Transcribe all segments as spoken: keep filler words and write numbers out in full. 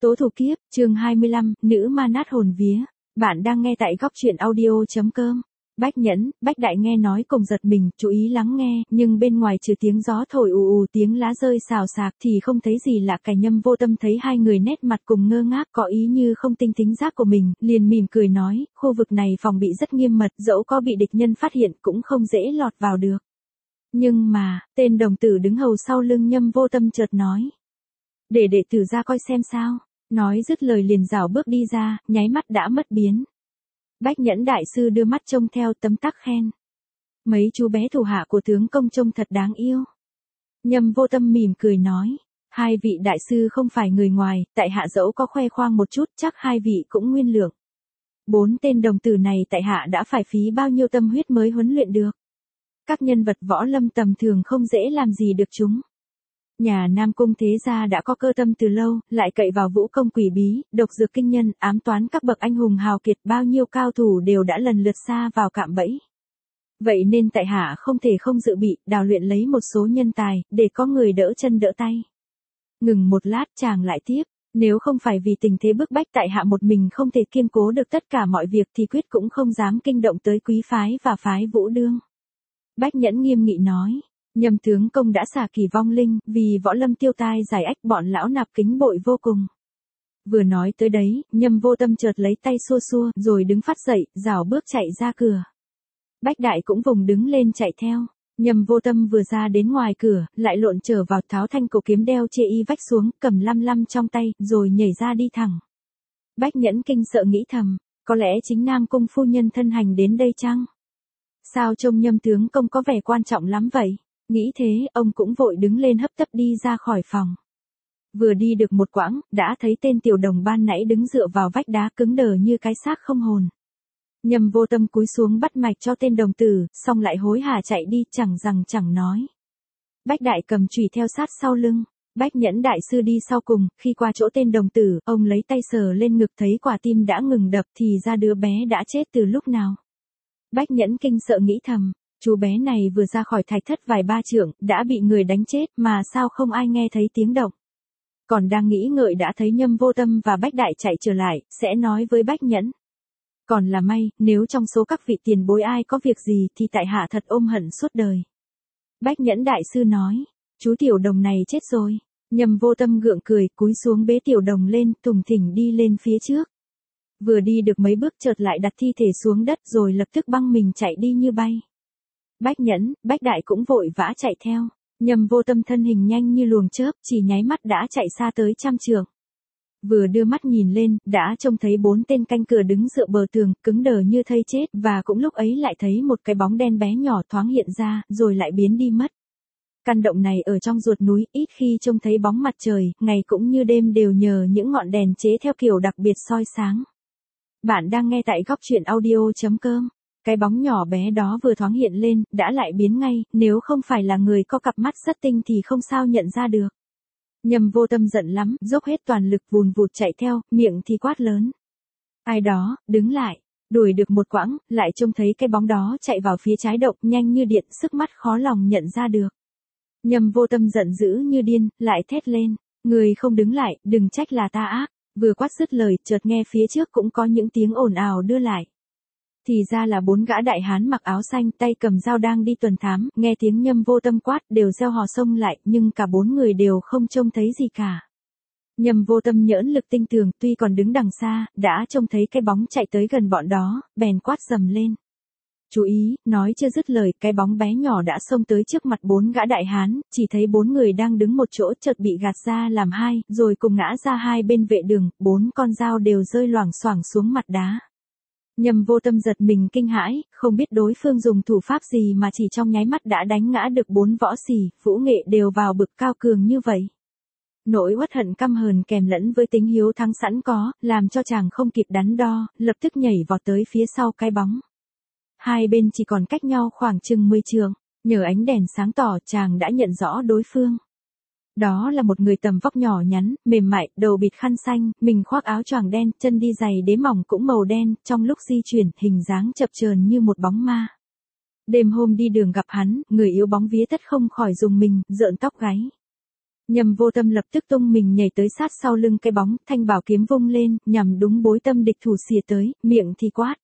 Tố thủ kiếp, chương hai mươi lăm, nữ ma nát hồn vía. Bạn đang nghe tại góc truyện audio.com. Bách Nhẫn, Bách Đại nghe nói cùng giật mình, chú ý lắng nghe, nhưng bên ngoài trừ tiếng gió thổi ù ù tiếng lá rơi xào xạc thì không thấy gì lạ cả. Nhâm Vô Tâm thấy hai người nét mặt cùng ngơ ngác, có ý như không tin tính giác của mình, liền mỉm cười nói, khu vực này phòng bị rất nghiêm mật, dẫu có bị địch nhân phát hiện cũng không dễ lọt vào được. Nhưng mà, tên đồng tử đứng hầu sau lưng Nhâm Vô Tâm chợt nói. Để đệ tử ra coi xem sao. Nói dứt lời liền rảo bước đi ra, nháy mắt đã mất biến. Bách Nhẫn đại sư đưa mắt trông theo tấm tắc khen. Mấy chú bé thủ hạ của tướng công trông thật đáng yêu. Nhâm Vô Tâm mỉm cười nói. Hai vị đại sư không phải người ngoài, tại hạ dẫu có khoe khoang một chút chắc hai vị cũng nguyên lượng. Bốn tên đồng tử này tại hạ đã phải phí bao nhiêu tâm huyết mới huấn luyện được. Các nhân vật võ lâm tầm thường không dễ làm gì được chúng. Nhà Nam Cung thế gia đã có cơ tâm từ lâu, lại cậy vào vũ công quỷ bí, độc dược kinh nhân, ám toán các bậc anh hùng hào kiệt, bao nhiêu cao thủ đều đã lần lượt sa vào cạm bẫy. Vậy nên tại hạ không thể không dự bị, đào luyện lấy một số nhân tài, để có người đỡ chân đỡ tay. Ngừng một lát chàng lại tiếp, nếu không phải vì tình thế bức bách tại hạ một mình không thể kiên cố được tất cả mọi việc thì quyết cũng không dám kinh động tới quý phái và phái Vũ Đương. Bách Nhẫn nghiêm nghị nói. Nhâm tướng công đã xả kỳ vong linh, vì võ lâm tiêu tai giải ách bọn lão nạp kính bội vô cùng. Vừa nói tới đấy, Nhâm Vô Tâm chợt lấy tay xua xua, rồi đứng phát dậy, rảo bước chạy ra cửa. Bách Đại cũng vùng đứng lên chạy theo. Nhâm Vô Tâm vừa ra đến ngoài cửa, lại lộn trở vào tháo thanh cổ kiếm đeo chê y vách xuống, cầm lăm lăm trong tay, rồi nhảy ra đi thẳng. Bách Nhẫn kinh sợ nghĩ thầm, có lẽ chính Nam Cung phu nhân thân hành đến đây chăng? Sao trông Nhâm tướng công có vẻ quan trọng lắm vậy? Nghĩ thế, ông cũng vội đứng lên hấp tấp đi ra khỏi phòng. Vừa đi được một quãng, đã thấy tên tiểu đồng ban nãy đứng dựa vào vách đá cứng đờ như cái xác không hồn. Nhâm Vô Tâm cúi xuống bắt mạch cho tên đồng tử, xong lại hối hả chạy đi chẳng rằng chẳng nói. Bách Đại cầm chùy theo sát sau lưng. Bách Nhẫn đại sư đi sau cùng, khi qua chỗ tên đồng tử, ông lấy tay sờ lên ngực thấy quả tim đã ngừng đập thì ra đứa bé đã chết từ lúc nào. Bách Nhẫn kinh sợ nghĩ thầm. Chú bé này vừa ra khỏi thạch thất vài ba trượng, đã bị người đánh chết mà sao không ai nghe thấy tiếng động. Còn đang nghĩ ngợi đã thấy Nhâm Vô Tâm và Bách Đại chạy trở lại, sẽ nói với Bách Nhẫn. Còn là may, nếu trong số các vị tiền bối ai có việc gì thì tại hạ thật ôm hận suốt đời. Bách Nhẫn đại sư nói, chú tiểu đồng này chết rồi. Nhâm Vô Tâm gượng cười, cúi xuống bế tiểu đồng lên, tùng thỉnh đi lên phía trước. Vừa đi được mấy bước chợt lại đặt thi thể xuống đất rồi lập tức băng mình chạy đi như bay. Bách Nhẫn, Bách Đại cũng vội vã chạy theo. Nhâm Vô Tâm thân hình nhanh như luồng chớp, chỉ nháy mắt đã chạy xa tới trăm trượng. Vừa đưa mắt nhìn lên, đã trông thấy bốn tên canh cửa đứng dựa bờ tường, cứng đờ như thây chết, và cũng lúc ấy lại thấy một cái bóng đen bé nhỏ thoáng hiện ra, rồi lại biến đi mất. Căn động này ở trong ruột núi, ít khi trông thấy bóng mặt trời, ngày cũng như đêm đều nhờ những ngọn đèn chế theo kiểu đặc biệt soi sáng. Bạn đang nghe tại góc truyện audio.com. Cái bóng nhỏ bé đó vừa thoáng hiện lên, đã lại biến ngay, nếu không phải là người có cặp mắt rất tinh thì không sao nhận ra được. Nhâm Vô Tâm giận lắm, dốc hết toàn lực vùn vụt chạy theo, miệng thì quát lớn. Ai đó, đứng lại. Đuổi được một quãng, lại trông thấy cái bóng đó chạy vào phía trái động, nhanh như điện, sức mắt khó lòng nhận ra được. Nhâm Vô Tâm giận dữ như điên, lại thét lên. Người không đứng lại, đừng trách là ta ác. Vừa quát dứt lời, chợt nghe phía trước cũng có những tiếng ồn ào đưa lại. Thì ra là bốn gã đại hán mặc áo xanh tay cầm dao đang đi tuần thám, nghe tiếng Nhâm Vô Tâm quát đều reo hò xông lại, nhưng cả bốn người đều không trông thấy gì cả. Nhâm Vô Tâm nhỡn lực tinh tường, tuy còn đứng đằng xa, đã trông thấy cái bóng chạy tới gần bọn đó, bèn quát rầm lên. Chú ý, nói chưa dứt lời, cái bóng bé nhỏ đã xông tới trước mặt bốn gã đại hán, chỉ thấy bốn người đang đứng một chỗ chợt bị gạt ra làm hai, rồi cùng ngã ra hai bên vệ đường, bốn con dao đều rơi loảng xoảng xuống mặt đá. Nhâm Vô Tâm giật mình kinh hãi, không biết đối phương dùng thủ pháp gì mà chỉ trong nháy mắt đã đánh ngã được bốn võ sĩ, vũ nghệ đều vào bực cao cường như vậy. Nỗi uất hận căm hờn kèm lẫn với tính hiếu thắng sẵn có, làm cho chàng không kịp đắn đo, lập tức nhảy vọt tới phía sau cái bóng. Hai bên chỉ còn cách nhau khoảng chừng mười trượng, nhờ ánh đèn sáng tỏ chàng đã nhận rõ đối phương. Đó là một người tầm vóc nhỏ nhắn, mềm mại, đầu bịt khăn xanh, mình khoác áo choàng đen, chân đi giày đế mỏng cũng màu đen, trong lúc di chuyển, hình dáng chập chờn như một bóng ma. Đêm hôm đi đường gặp hắn, người yếu bóng vía tất không khỏi rùng mình, rợn tóc gáy. Nhâm Vô Tâm lập tức tung mình nhảy tới sát sau lưng cái bóng, thanh bảo kiếm vung lên, nhằm đúng bối tâm địch thủ xìa tới, miệng thì quát.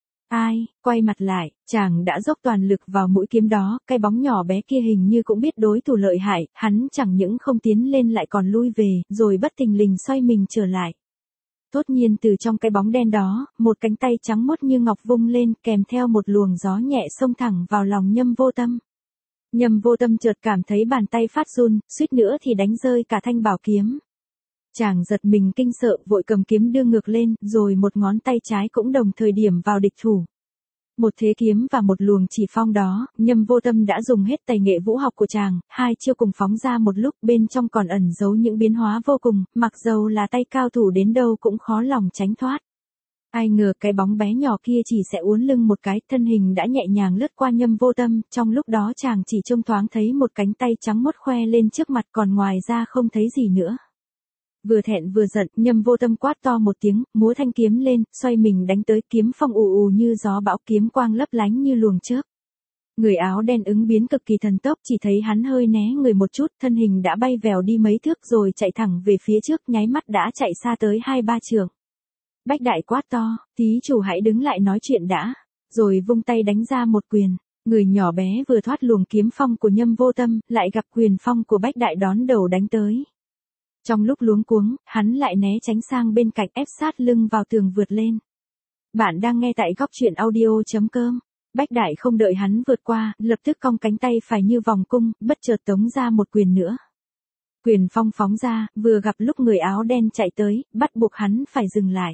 Ai, quay mặt lại, chàng đã dốc toàn lực vào mũi kiếm đó, cái bóng nhỏ bé kia hình như cũng biết đối thủ lợi hại, hắn chẳng những không tiến lên lại còn lui về, rồi bất thình lình xoay mình trở lại. Tốt nhiên từ trong cái bóng đen đó, một cánh tay trắng mốt như ngọc vung lên, kèm theo một luồng gió nhẹ xông thẳng vào lòng Nhâm Vô Tâm. Nhâm Vô Tâm chợt cảm thấy bàn tay phát run, suýt nữa thì đánh rơi cả thanh bảo kiếm. Chàng giật mình kinh sợ, vội cầm kiếm đưa ngược lên, rồi một ngón tay trái cũng đồng thời điểm vào địch thủ. Một thế kiếm và một luồng chỉ phong đó, Nhâm Vô Tâm đã dùng hết tài nghệ vũ học của chàng, hai chiêu cùng phóng ra một lúc, bên trong còn ẩn giấu những biến hóa vô cùng, mặc dầu là tay cao thủ đến đâu cũng khó lòng tránh thoát. Ai ngờ cái bóng bé nhỏ kia chỉ sẽ uốn lưng một cái, thân hình đã nhẹ nhàng lướt qua Nhâm Vô Tâm, trong lúc đó chàng chỉ trông thoáng thấy một cánh tay trắng mốt khoe lên trước mặt, còn ngoài ra không thấy gì nữa. Vừa thẹn vừa giận, Nhâm Vô Tâm quát to một tiếng, múa thanh kiếm lên, xoay mình đánh tới, kiếm phong ù ù như gió bão, kiếm quang lấp lánh như luồng chớp. Người áo đen ứng biến cực kỳ thần tốc, chỉ thấy hắn hơi né người một chút, thân hình đã bay vèo đi mấy thước rồi chạy thẳng về phía trước, nháy mắt đã chạy xa tới hai ba trượng. Bách Đại quát to, thí chủ hãy đứng lại nói chuyện đã, rồi vung tay đánh ra một quyền. Người nhỏ bé vừa thoát luồng kiếm phong của Nhâm Vô Tâm, lại gặp quyền phong của Bách Đại đón đầu đánh tới. Trong lúc luống cuống, hắn lại né tránh sang bên cạnh, ép sát lưng vào tường vượt lên. Bạn đang nghe tại góc truyện audio chấm com. Bách Đại không đợi hắn vượt qua, lập tức cong cánh tay phải như vòng cung, bất chợt tống ra một quyền nữa. Quyền phong phóng ra, vừa gặp lúc người áo đen chạy tới, bắt buộc hắn phải dừng lại.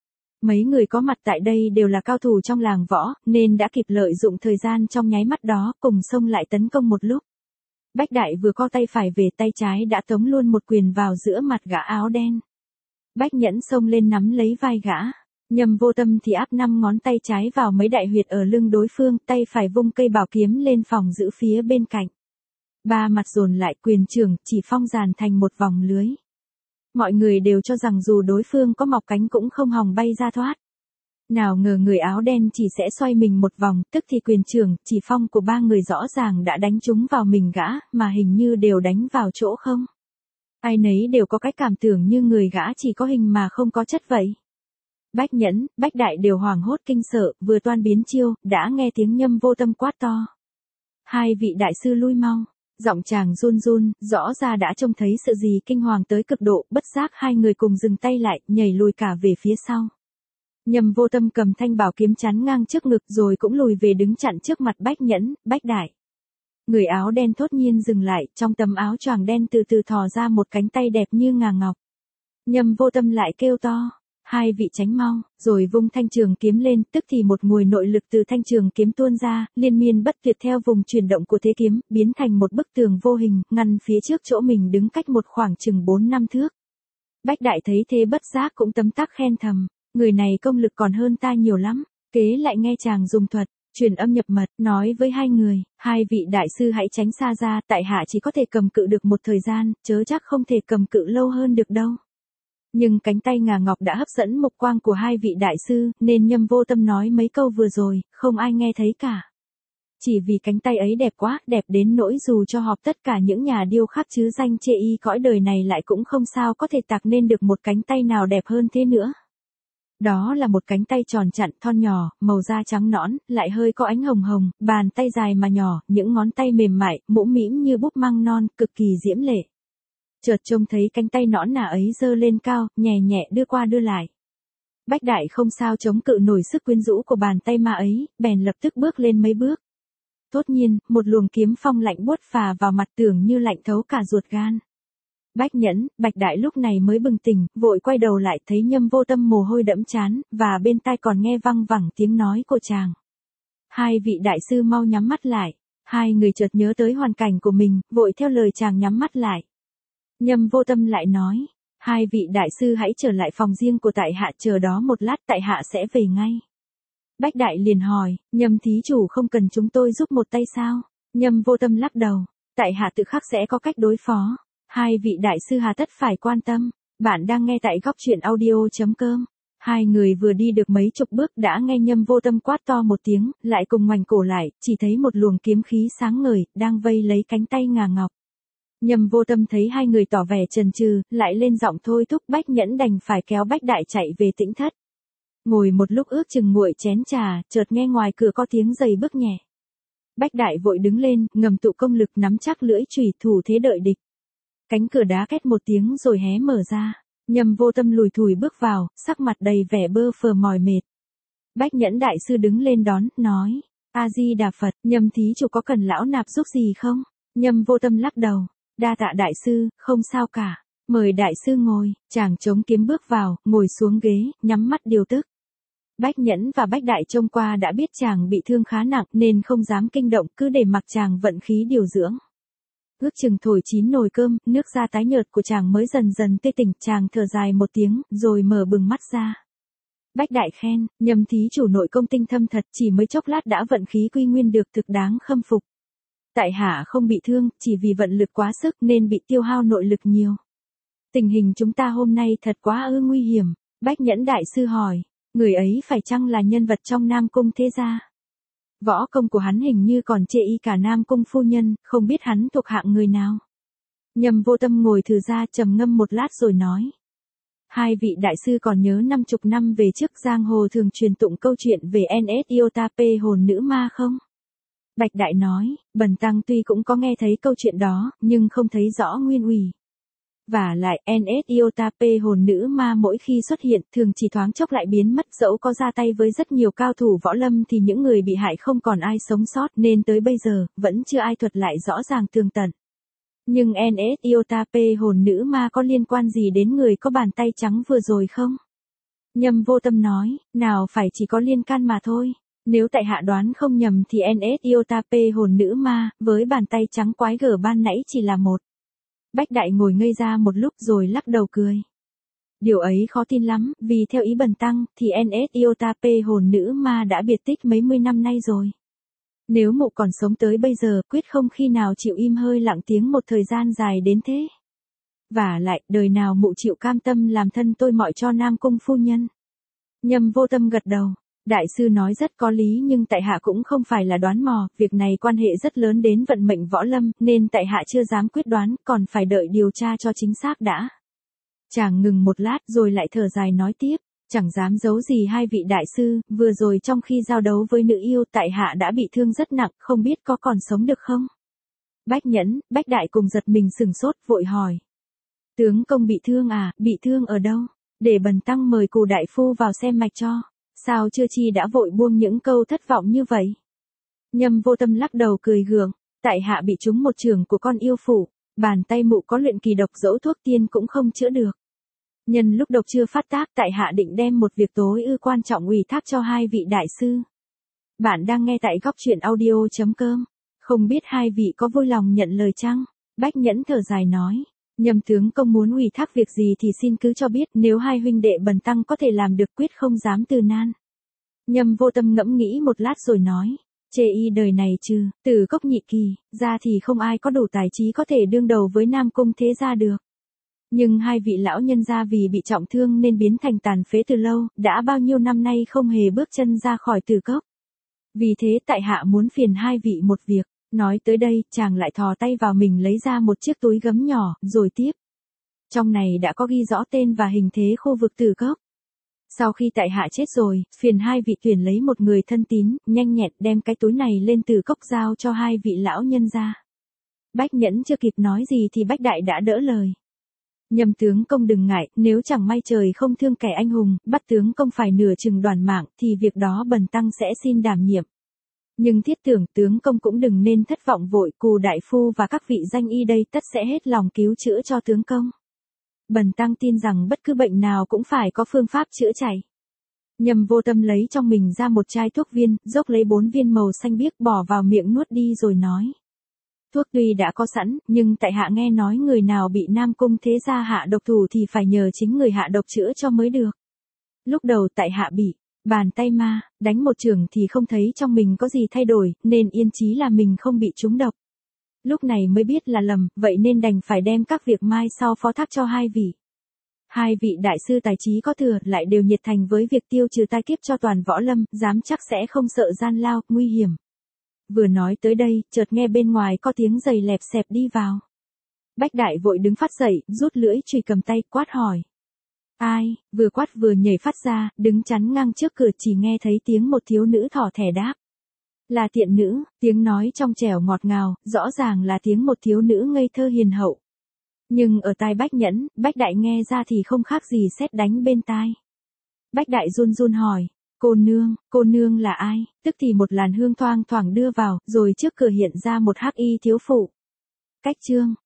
Mấy người có mặt tại đây đều là cao thủ trong làng võ, nên đã kịp lợi dụng thời gian trong nháy mắt đó, cùng xông lại tấn công một lúc. Bách Đại vừa co tay phải về, tay trái đã tống luôn một quyền vào giữa mặt gã áo đen. Bách Nhẫn xông lên nắm lấy vai gã. Nhâm Vô Tâm thì áp năm ngón tay trái vào mấy đại huyệt ở lưng đối phương, tay phải vung cây bảo kiếm lên phòng giữ phía bên cạnh. Ba mặt dồn lại, quyền trưởng chỉ phong dàn thành một vòng lưới. Mọi người đều cho rằng dù đối phương có mọc cánh cũng không hòng bay ra thoát. Nào ngờ người áo đen chỉ sẽ xoay mình một vòng, tức thì quyền trưởng, chỉ phong của ba người rõ ràng đã đánh trúng vào mình gã, mà hình như đều đánh vào chỗ không. Ai nấy đều có cái cảm tưởng như người gã chỉ có hình mà không có chất vậy. Bách Nhẫn, Bách Đại đều hoảng hốt kinh sợ, vừa toan biến chiêu, đã nghe tiếng Nhâm Vô Tâm quát to. Hai vị đại sư lui mau. Giọng chàng run run, rõ ra đã trông thấy sự gì kinh hoàng tới cực độ, bất giác hai người cùng dừng tay lại, nhảy lùi cả về phía sau. Nhâm Vô Tâm cầm thanh bảo kiếm chắn ngang trước ngực rồi cũng lùi về đứng chặn trước mặt Bách Nhẫn, Bách Đại. Người áo đen thốt nhiên dừng lại, trong tấm áo choàng đen từ từ thò ra một cánh tay đẹp như ngà ngọc. Nhâm Vô Tâm lại kêu to, hai vị tránh mau, rồi vung thanh trường kiếm lên, tức thì một nguồn nội lực từ thanh trường kiếm tuôn ra, liên miên bất tuyệt theo vùng chuyển động của thế kiếm, biến thành một bức tường vô hình, ngăn phía trước chỗ mình đứng cách một khoảng chừng bốn năm thước. Bách Đại thấy thế bất giác cũng tấm tắc khen thầm, người này công lực còn hơn ta nhiều lắm. Kế lại nghe chàng dùng thuật, truyền âm nhập mật, nói với hai người, hai vị đại sư hãy tránh xa ra, tại hạ chỉ có thể cầm cự được một thời gian, chớ chắc không thể cầm cự lâu hơn được đâu. Nhưng cánh tay ngà ngọc đã hấp dẫn mục quang của hai vị đại sư, nên Nhâm Vô Tâm nói mấy câu vừa rồi, không ai nghe thấy cả. Chỉ vì cánh tay ấy đẹp quá, đẹp đến nỗi dù cho họp tất cả những nhà điêu khắc chứ danh chê y cõi đời này lại cũng không sao có thể tạc nên được một cánh tay nào đẹp hơn thế nữa. Đó là một cánh tay tròn chặn, thon nhỏ, màu da trắng nõn, lại hơi có ánh hồng hồng, bàn tay dài mà nhỏ, những ngón tay mềm mại, mũm mĩm như búp măng non, cực kỳ diễm lệ. Chợt trông thấy cánh tay nõn nà ấy giơ lên cao, nhẹ nhẹ đưa qua đưa lại. Bách Đại không sao chống cự nổi sức quyến rũ của bàn tay ma ấy, bèn lập tức bước lên mấy bước. Tốt nhiên, một luồng kiếm phong lạnh buốt phà vào mặt tưởng như lạnh thấu cả ruột gan. Bách Nhẫn, Bạch Đại lúc này mới bừng tỉnh, vội quay đầu lại thấy Nhâm Vô Tâm mồ hôi đẫm trán, và bên tai còn nghe văng vẳng tiếng nói của chàng. Hai vị đại sư mau nhắm mắt lại. Hai người chợt nhớ tới hoàn cảnh của mình, vội theo lời chàng nhắm mắt lại. Nhâm Vô Tâm lại nói, hai vị đại sư hãy trở lại phòng riêng của tại hạ, chờ đó một lát tại hạ sẽ về ngay. Bách Đại liền hỏi, Nhâm thí chủ không cần chúng tôi giúp một tay sao? Nhâm Vô Tâm lắc đầu, tại hạ tự khắc sẽ có cách đối phó. Hai vị đại sư hà tất phải quan tâm. Bạn đang nghe tại góc truyện audio chấm com. Hai người vừa đi được mấy chục bước đã nghe Nhâm Vô Tâm quát to một tiếng, lại cùng ngoảnh cổ lại, chỉ thấy một luồng kiếm khí sáng ngời, đang vây lấy cánh tay ngà ngọc. Nhâm Vô Tâm thấy hai người tỏ vẻ chần chừ, lại lên giọng thôi thúc, Bách Nhẫn đành phải kéo Bách Đại chạy về Tĩnh Thất. Ngồi một lúc ước chừng nguội chén trà, chợt nghe ngoài cửa có tiếng giày bước nhẹ. Bách Đại vội đứng lên, ngầm tụ công lực nắm chắc lưỡi chùy, thủ thế đợi địch. Cánh cửa đá két một tiếng rồi hé mở ra. Nhâm Vô Tâm lùi thủi bước vào, sắc mặt đầy vẻ bơ phờ mỏi mệt. Bách Nhẫn đại sư đứng lên đón, nói: A Di Đà Phật, Nhâm thí chủ có cần lão nạp giúp gì không? Nhâm Vô Tâm lắc đầu: Đa tạ đại sư, không sao cả. Mời đại sư ngồi. Chàng chống kiếm bước vào, ngồi xuống ghế, nhắm mắt điều tức. Bách Nhẫn và Bách Đại trông qua đã biết chàng bị thương khá nặng nên không dám kinh động, cứ để mặc chàng vận khí điều dưỡng. Ước chừng thổi chín nồi cơm, nước da tái nhợt của chàng mới dần dần tê tỉnh, chàng thở dài một tiếng, rồi mở bừng mắt ra. Bách Đại khen: Nhâm thí chủ nội công tinh thâm thật, chỉ mới chốc lát đã vận khí quy nguyên được, thực đáng khâm phục. Tại hạ không bị thương, chỉ vì vận lực quá sức nên bị tiêu hao nội lực nhiều. Tình hình chúng ta hôm nay thật quá ư nguy hiểm. Bách Nhẫn đại sư hỏi: Người ấy phải chăng là nhân vật trong Nam Cung thế gia? Võ công của hắn hình như còn chê y cả Nam Cung phu nhân, không biết hắn thuộc hạng người nào. Nhâm Vô Tâm ngồi thử ra trầm ngâm một lát rồi nói: Hai vị đại sư còn nhớ năm chục năm về trước giang hồ thường truyền tụng câu chuyện về en ét Iota P hồn nữ ma không? Bạch Đại nói: Bần tăng tuy cũng có nghe thấy câu chuyện đó, nhưng không thấy rõ nguyên ủy. Và lại, en ét Iota P hồn nữ ma mỗi khi xuất hiện thường chỉ thoáng chốc lại biến mất, dẫu có ra tay với rất nhiều cao thủ võ lâm thì những người bị hại không còn ai sống sót nên tới bây giờ, vẫn chưa ai thuật lại rõ ràng tường tận. Nhưng en ét Iota P hồn nữ ma có liên quan gì đến người có bàn tay trắng vừa rồi không? Nhâm Vô Tâm nói: Nào phải chỉ có liên can mà thôi. Nếu tại hạ đoán không nhầm thì en ét Iota P hồn nữ ma, với bàn tay trắng quái gở ban nãy chỉ là một. Bách Đại ngồi ngây ra một lúc rồi lắc đầu cười. Điều ấy khó tin lắm, vì theo ý bần tăng, thì en ét Iota P hồn nữ ma đã biệt tích mấy mươi năm nay rồi. Nếu mụ còn sống tới bây giờ, quyết không khi nào chịu im hơi lặng tiếng một thời gian dài đến thế. Và lại, đời nào mụ chịu cam tâm làm thân tôi mọi cho Nam Cung phu nhân. Nhâm Vô Tâm gật đầu. Đại sư nói rất có lý, nhưng tại hạ cũng không phải là đoán mò, việc này quan hệ rất lớn đến vận mệnh võ lâm, nên tại hạ chưa dám quyết đoán, còn phải đợi điều tra cho chính xác đã. Chàng ngừng một lát rồi lại thở dài nói tiếp: Chẳng dám giấu gì hai vị đại sư, vừa rồi trong khi giao đấu với nữ yêu tại hạ đã bị thương rất nặng, không biết có còn sống được không? Bách Nhẫn, Bách Đại cùng giật mình sừng sốt, vội hỏi: Tướng công bị thương à, bị thương ở đâu? Để bần tăng mời Cù đại phu vào xem mạch cho. Sao chưa chi đã vội buông những câu thất vọng như vậy? Nhâm Vô Tâm lắc đầu cười gượng: Tại hạ bị trúng một chưởng của con yêu phụ, bàn tay mụ có luyện kỳ độc, dẫu thuốc tiên cũng không chữa được. Nhân lúc độc chưa phát tác, tại hạ định đem một việc tối ư quan trọng ủy thác cho hai vị đại sư. Bạn đang nghe tại góc truyện audio chấm com. Không biết hai vị có vui lòng nhận lời chăng? Bách Nhẫn thở dài nói: Nhâm tướng công muốn ủy thác việc gì thì xin cứ cho biết, nếu hai huynh đệ bần tăng có thể làm được quyết không dám từ nan. Nhâm Vô Tâm ngẫm nghĩ một lát rồi nói: Chê y đời này trừ Từ Cốc nhị kỳ ra thì không ai có đủ tài trí có thể đương đầu với Nam Cung thế gia được. Nhưng hai vị lão nhân gia vì bị trọng thương nên biến thành tàn phế từ lâu, đã bao nhiêu năm nay không hề bước chân ra khỏi Từ Cốc. Vì thế tại hạ muốn phiền hai vị một việc. Nói tới đây, chàng lại thò tay vào mình lấy ra một chiếc túi gấm nhỏ, rồi tiếp: Trong này đã có ghi rõ tên và hình thế khu vực Từ Cốc. Sau khi tại hạ chết rồi, phiền hai vị tuyển lấy một người thân tín, nhanh nhẹn đem cái túi này lên Từ Cốc giao cho hai vị lão nhân gia. Bách Nhẫn chưa kịp nói gì thì Bách Đại đã đỡ lời: Nhâm tướng công đừng ngại, nếu chẳng may trời không thương kẻ anh hùng, bắt tướng công phải nửa chừng đoàn mạng, thì việc đó bần tăng sẽ xin đảm nhiệm. Nhưng thiết tưởng tướng công cũng đừng nên thất vọng vội, Cù đại phu và các vị danh y đây tất sẽ hết lòng cứu chữa cho tướng công. Bần tăng tin rằng bất cứ bệnh nào cũng phải có phương pháp chữa chạy. Nhâm Vô Tâm lấy trong mình ra một chai thuốc viên, dốc lấy bốn viên màu xanh biếc bỏ vào miệng nuốt đi rồi nói: Thuốc tuy đã có sẵn, nhưng tại hạ nghe nói người nào bị Nam Cung thế gia hạ độc thủ thì phải nhờ chính người hạ độc chữa cho mới được. Lúc đầu tại hạ bị bàn tay ma đánh một chưởng thì không thấy trong mình có gì thay đổi, nên yên chí là mình không bị trúng độc. Lúc này mới biết là lầm, vậy nên đành phải đem các việc mai sau phó thác cho hai vị. Hai vị đại sư tài trí có thừa, lại đều nhiệt thành với việc tiêu trừ tai kiếp cho toàn võ lâm, dám chắc sẽ không sợ gian lao, nguy hiểm. Vừa nói tới đây, chợt nghe bên ngoài có tiếng giày lẹp xẹp đi vào. Bách Đại vội đứng phát dậy, rút lưỡi chùy cầm tay, quát hỏi. Ai, vừa quát vừa nhảy phát ra, đứng chắn ngang trước cửa chỉ nghe thấy tiếng một thiếu nữ thỏ thẻ đáp. Là tiện nữ, tiếng nói trong trẻo ngọt ngào, rõ ràng là tiếng một thiếu nữ ngây thơ hiền hậu. Nhưng ở tai Bách Nhẫn, Bách Đại nghe ra thì không khác gì sét đánh bên tai. Bách Đại run run hỏi, cô nương, cô nương là ai? Tức thì một làn hương thoang thoảng đưa vào, rồi trước cửa hiện ra một hắc y thiếu phụ. Cách chương